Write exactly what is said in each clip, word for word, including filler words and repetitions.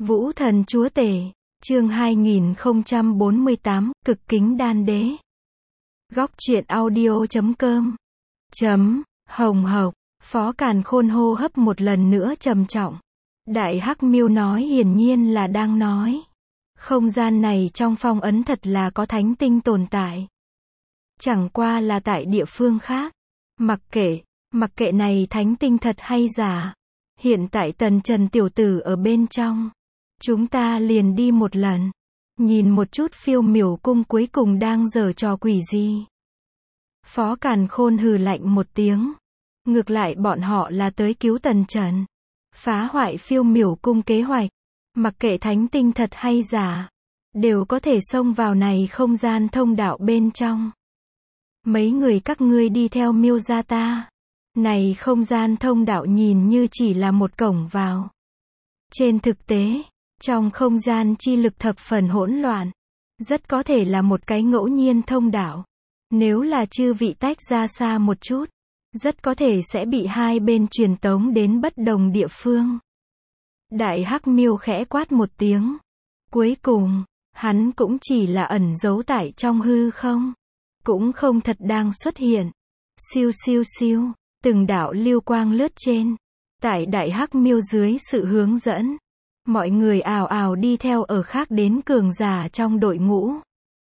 Vũ thần chúa tể, chương hai nghìn không trăm bốn mươi tám, cực kính đan đế. Góc truyện audio chấm com. Chấm, hồng hộc, Phó Càn Khôn hô hấp một lần nữa trầm trọng. Đại Hắc Miêu nói hiển nhiên là đang nói. Không gian này trong phong ấn thật là có thánh tinh tồn tại. Chẳng qua là tại địa phương khác. Mặc kệ, mặc kệ này thánh tinh thật hay giả. Hiện tại Tần Trần tiểu tử ở bên trong. Chúng ta liền đi một lần. Nhìn một chút phiêu miểu cung cuối cùng đang giở trò quỷ gì. Phó Càn Khôn hừ lạnh một tiếng. Ngược lại bọn họ là tới cứu Tần Trần. Phá hoại phiêu miểu cung kế hoạch. Mặc kệ thánh tinh thật hay giả. Đều có thể xông vào này không gian thông đạo bên trong. Mấy người các ngươi đi theo miêu gia ta. Này không gian thông đạo nhìn như chỉ là một cổng vào. Trên thực tế, trong không gian chi lực thập phần hỗn loạn. Rất có thể là một cái ngẫu nhiên thông đạo. Nếu là chư vị tách ra xa một chút, rất có thể sẽ bị hai bên truyền tống đến bất đồng địa phương. Đại Hắc Miêu khẽ quát một tiếng. Cuối cùng, hắn cũng chỉ là ẩn giấu tại trong hư không. Cũng không thật đang xuất hiện. Siêu siêu siêu, từng đạo lưu quang lướt trên. Tại Đại Hắc Miêu dưới sự hướng dẫn, mọi người ào ào đi theo ở khác đến cường giả trong đội ngũ.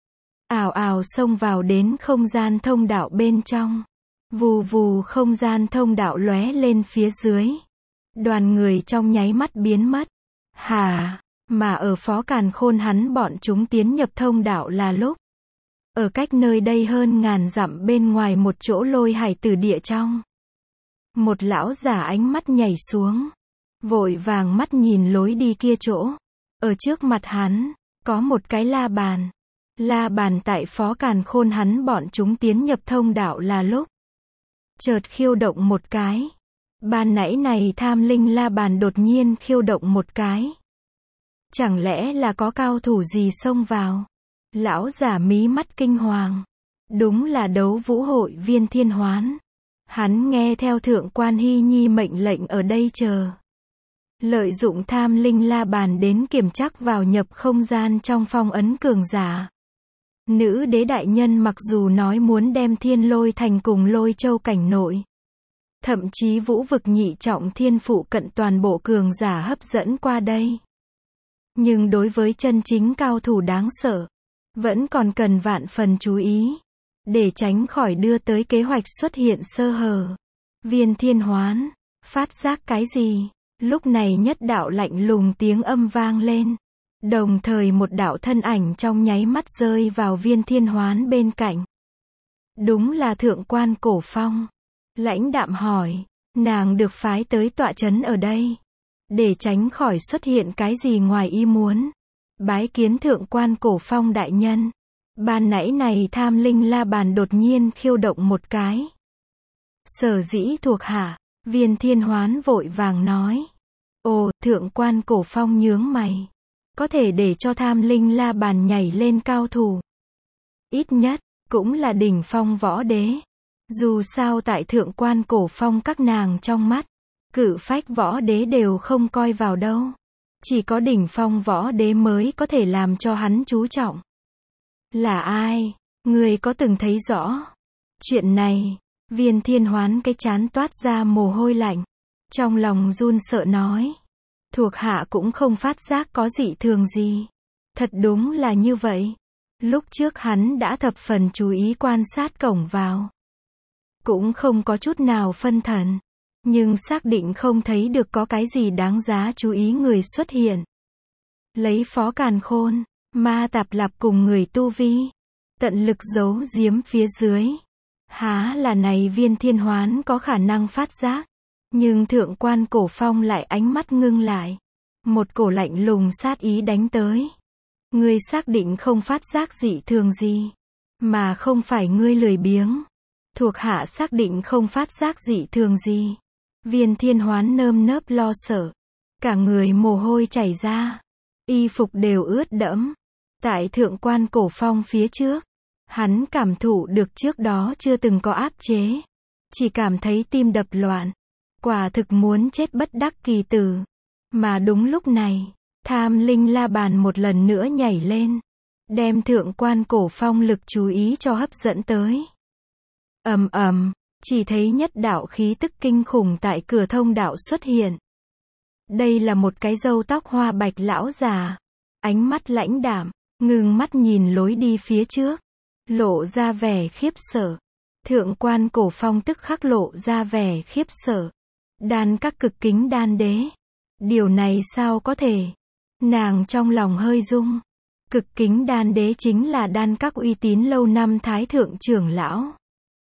Ào ào xông vào đến không gian thông đạo bên trong. Vù vù không gian thông đạo lóe lên phía dưới. Đoàn người trong nháy mắt biến mất. Hà, mà ở Phó Càn Khôn hắn bọn chúng tiến nhập thông đạo là lúc. Ở cách nơi đây hơn ngàn dặm bên ngoài một chỗ lôi hải tử địa trong. Một lão giả ánh mắt nhảy xuống. Vội vàng mắt nhìn lối đi kia chỗ. Ở trước mặt hắn, có một cái la bàn. La bàn tại Phó Càn Khôn hắn bọn chúng tiến nhập thông đạo là lúc. Chợt khiêu động một cái. Ban nãy này tham linh la bàn đột nhiên khiêu động một cái. Chẳng lẽ là có cao thủ gì xông vào? Lão giả mí mắt kinh hoàng. Đúng là đấu vũ hội Viên Thiên Hoán. Hắn nghe theo Thượng Quan Hy Nhi mệnh lệnh ở đây chờ. Lợi dụng tham linh la bàn đến kiểm trắc vào nhập không gian trong phong ấn cường giả. Nữ đế đại nhân mặc dù nói muốn đem Thiên Lôi Thành cùng Lôi Châu cảnh nội. Thậm chí vũ vực nhị trọng thiên phụ cận toàn bộ cường giả hấp dẫn qua đây. Nhưng đối với chân chính cao thủ đáng sợ, vẫn còn cần vạn phần chú ý. Để tránh khỏi đưa tới kế hoạch xuất hiện sơ hở. Viên Thiên Hoán, phát giác cái gì? Lúc này nhất đạo lạnh lùng tiếng âm vang lên. Đồng thời một đạo thân ảnh trong nháy mắt rơi vào Viên Thiên Hoán bên cạnh. Đúng là Thượng Quan Cổ Phong. Lãnh đạm hỏi, nàng được phái tới tọa trấn ở đây. Để tránh khỏi xuất hiện cái gì ngoài ý muốn. Bái kiến Thượng Quan Cổ Phong đại nhân. Ban nãy này tham linh la bàn đột nhiên khiêu động một cái. Sở dĩ thuộc hạ, Viên Thiên Hoán vội vàng nói. Ồ, Thượng Quan Cổ Phong nhướng mày. Có thể để cho tham linh la bàn nhảy lên cao thủ. Ít nhất, cũng là đỉnh phong võ đế. Dù sao tại Thượng Quan Cổ Phong các nàng trong mắt, cự phách võ đế đều không coi vào đâu. Chỉ có đỉnh phong võ đế mới có thể làm cho hắn chú trọng. Là ai? Người có từng thấy rõ? Chuyện này, Viên Thiên Hoán cái trán toát ra mồ hôi lạnh. Trong lòng run sợ nói. Thuộc hạ cũng không phát giác có dị thường gì. Thật đúng là như vậy. Lúc trước hắn đã thập phần chú ý quan sát cổng vào. Cũng không có chút nào phân thần. Nhưng xác định không thấy được có cái gì đáng giá chú ý người xuất hiện. Lấy Phó Càn Khôn, Ma Tạp Lạp cùng người tu vi. Tận lực giấu giếm phía dưới. Há là này Viên Thiên Hoán có khả năng phát giác. Nhưng Thượng Quan Cổ Phong lại ánh mắt ngưng lại. Một cổ lạnh lùng sát ý đánh tới. Ngươi xác định không phát giác dị thường gì. Mà không phải ngươi lười biếng. Thuộc hạ xác định không phát giác dị thường gì. Viên Thiên Hoán nơm nớp lo sợ. Cả người mồ hôi chảy ra. Y phục đều ướt đẫm. Tại Thượng Quan Cổ Phong phía trước. Hắn cảm thụ được trước đó chưa từng có áp chế. Chỉ cảm thấy tim đập loạn. Quả thực muốn chết bất đắc kỳ tử. Mà đúng lúc này, Tham linh la bàn một lần nữa nhảy lên, đem thượng quan cổ phong lực chú ý cho hấp dẫn tới. Ầm ầm, chỉ thấy nhất đạo khí tức kinh khủng tại cửa thông đạo xuất hiện. Đây là một cái râu tóc hoa bạch lão già, ánh mắt lãnh đạm, ngưng mắt nhìn lối đi phía trước, lộ ra vẻ khiếp sợ. Thượng quan cổ phong tức khắc lộ ra vẻ khiếp sợ. Đan các cực kính đan đế. Điều này sao có thể? Nàng trong lòng hơi rung. Cực kính đan đế chính là đan các uy tín lâu năm thái thượng trưởng lão.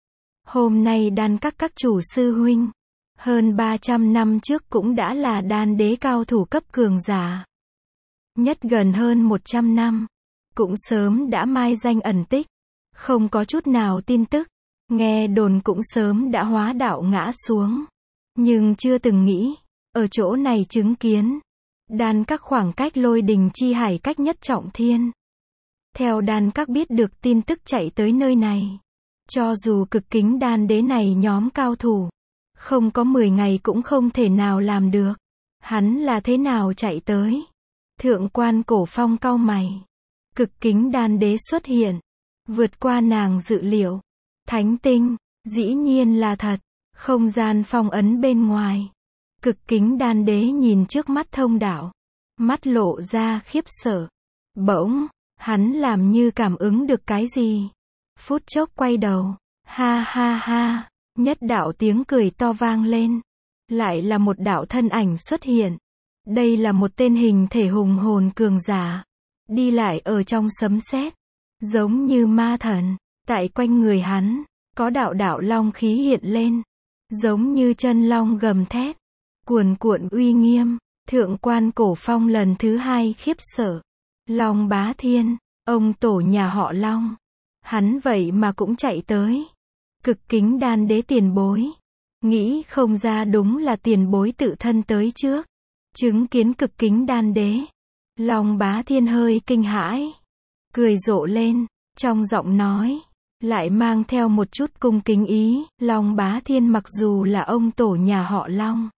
Hôm nay đan các các chủ sư huynh, hơn ba trăm năm trước cũng đã là đan đế cao thủ cấp cường giả. Nhất gần hơn một trăm năm, cũng sớm đã mai danh ẩn tích, không có chút nào tin tức, nghe đồn cũng sớm đã hóa đạo ngã xuống. Nhưng chưa từng nghĩ, ở chỗ này chứng kiến, đan các khoảng cách lôi đình chi hải cách nhất trọng thiên. Theo đan các biết được tin tức chạy tới nơi này. Cho dù cực kính đan đế này nhóm cao thủ, không có mười ngày cũng không thể nào làm được. Hắn là thế nào chạy tới? Thượng quan cổ phong cau mày. Cực kính đan đế xuất hiện, vượt qua nàng dự liệu. Thánh tinh, dĩ nhiên là thật, không gian phong ấn bên ngoài. Cực kính đan đế nhìn trước mắt thông đạo, mắt lộ ra khiếp sợ. Bỗng, hắn làm như cảm ứng được cái gì. Phút chốc quay đầu, ha ha ha, nhất đạo tiếng cười to vang lên. Lại là một đạo thân ảnh xuất hiện. Đây là một tên hình thể hùng hồn cường giả, đi lại ở trong sấm sét, giống như ma thần. Tại quanh người hắn, có đạo đạo long khí hiện lên, giống như chân long gầm thét, cuồn cuộn uy nghiêm. Thượng quan cổ phong lần thứ hai khiếp sợ. Long Bá Thiên, ông tổ nhà họ Long. Hắn vậy mà cũng chạy tới. Cực kính đan đế tiền bối. Nghĩ không ra đúng là tiền bối tự thân tới trước. Chứng kiến cực kính đan đế. Long Bá Thiên hơi kinh hãi. Cười rộ lên, trong giọng nói, lại mang theo một chút cung kính ý. Long Bá Thiên mặc dù là ông tổ nhà họ Long,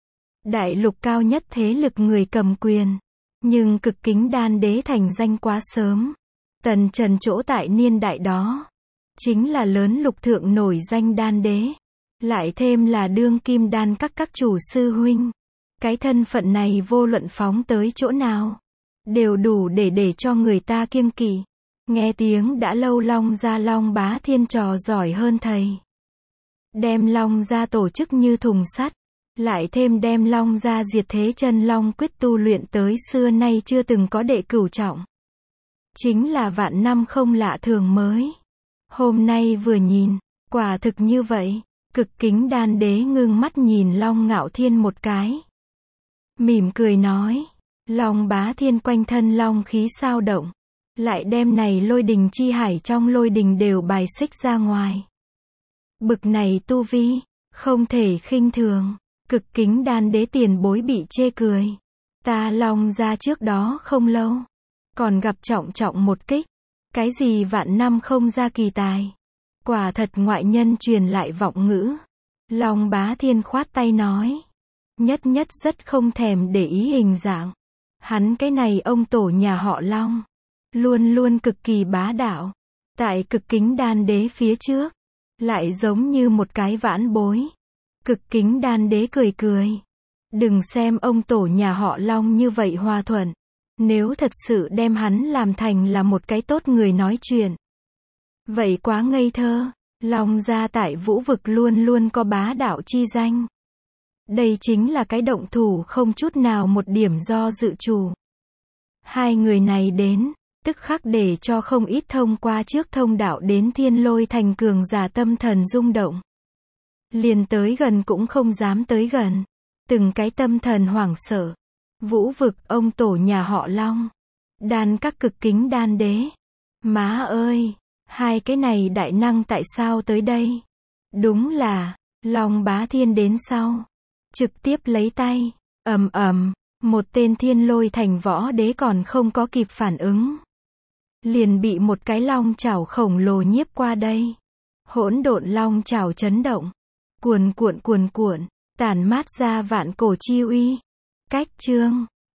đại lục cao nhất thế lực người cầm quyền. Nhưng cực kính đan đế thành danh quá sớm. Tần Trần chỗ tại niên đại đó, chính là lớn lục thượng nổi danh đan đế. Lại thêm là đương kim đan các các chủ sư huynh. Cái thân phận này vô luận phóng tới chỗ nào, đều đủ để để cho người ta kiêng kỵ. Nghe tiếng đã lâu Long gia Long Bá Thiên trò giỏi hơn thầy. Đem Long gia tổ chức như thùng sắt. Lại thêm đem Long gia diệt thế chân Long quyết tu luyện tới xưa nay chưa từng có đệ cửu trọng. Chính là vạn năm không lạ thường mới. Hôm nay vừa nhìn, quả thực như vậy. Cực kính đan đế ngưng mắt nhìn Long Ngạo Thiên một cái. Mỉm cười nói. Long Bá Thiên quanh thân long khí sao động. Lại đem này lôi đình chi hải trong lôi đình đều bài xích ra ngoài. Bực này tu vi, không thể khinh thường. Cực kính đan đế tiền bối bị chê cười. Ta Long gia trước đó không lâu, còn gặp trọng trọng một kích. Cái gì vạn năm không ra kỳ tài. Quả thật ngoại nhân truyền lại vọng ngữ. Long Bá Thiên khoát tay nói. Nhất nhất rất không thèm để ý hình dạng. Hắn cái này ông tổ nhà họ Long, luôn luôn cực kỳ bá đạo. Tại cực kính đan đế phía trước, lại giống như một cái vãn bối. Cực kính đan đế cười cười. Đừng xem ông tổ nhà họ Long như vậy hòa thuận. Nếu thật sự đem hắn làm thành là một cái tốt người nói chuyện, vậy quá ngây thơ. Long gia tại vũ vực luôn luôn có bá đạo chi danh. Đây chính là cái động thủ không chút nào một điểm do dự chủ. Hai người này đến, tức khắc để cho không ít thông qua trước thông đạo đến Thiên Lôi Thành cường giả tâm thần rung động. Liền tới gần cũng không dám tới gần. Từng cái tâm thần hoảng sợ. Vũ vực ông tổ nhà họ Long. Đan các cực kính đan đế. Má ơi, hai cái này đại năng tại sao tới đây? Đúng là, Long Bá Thiên đến sau. Trực tiếp lấy tay, ầm ầm, một tên Thiên Lôi Thành võ đế còn không có kịp phản ứng. Liền bị một cái long chảo khổng lồ nhiếp qua đây. Hỗn độn long chảo chấn động. Cuồn cuộn cuồn cuộn, tản mát ra vạn cổ chi uy. Cách chương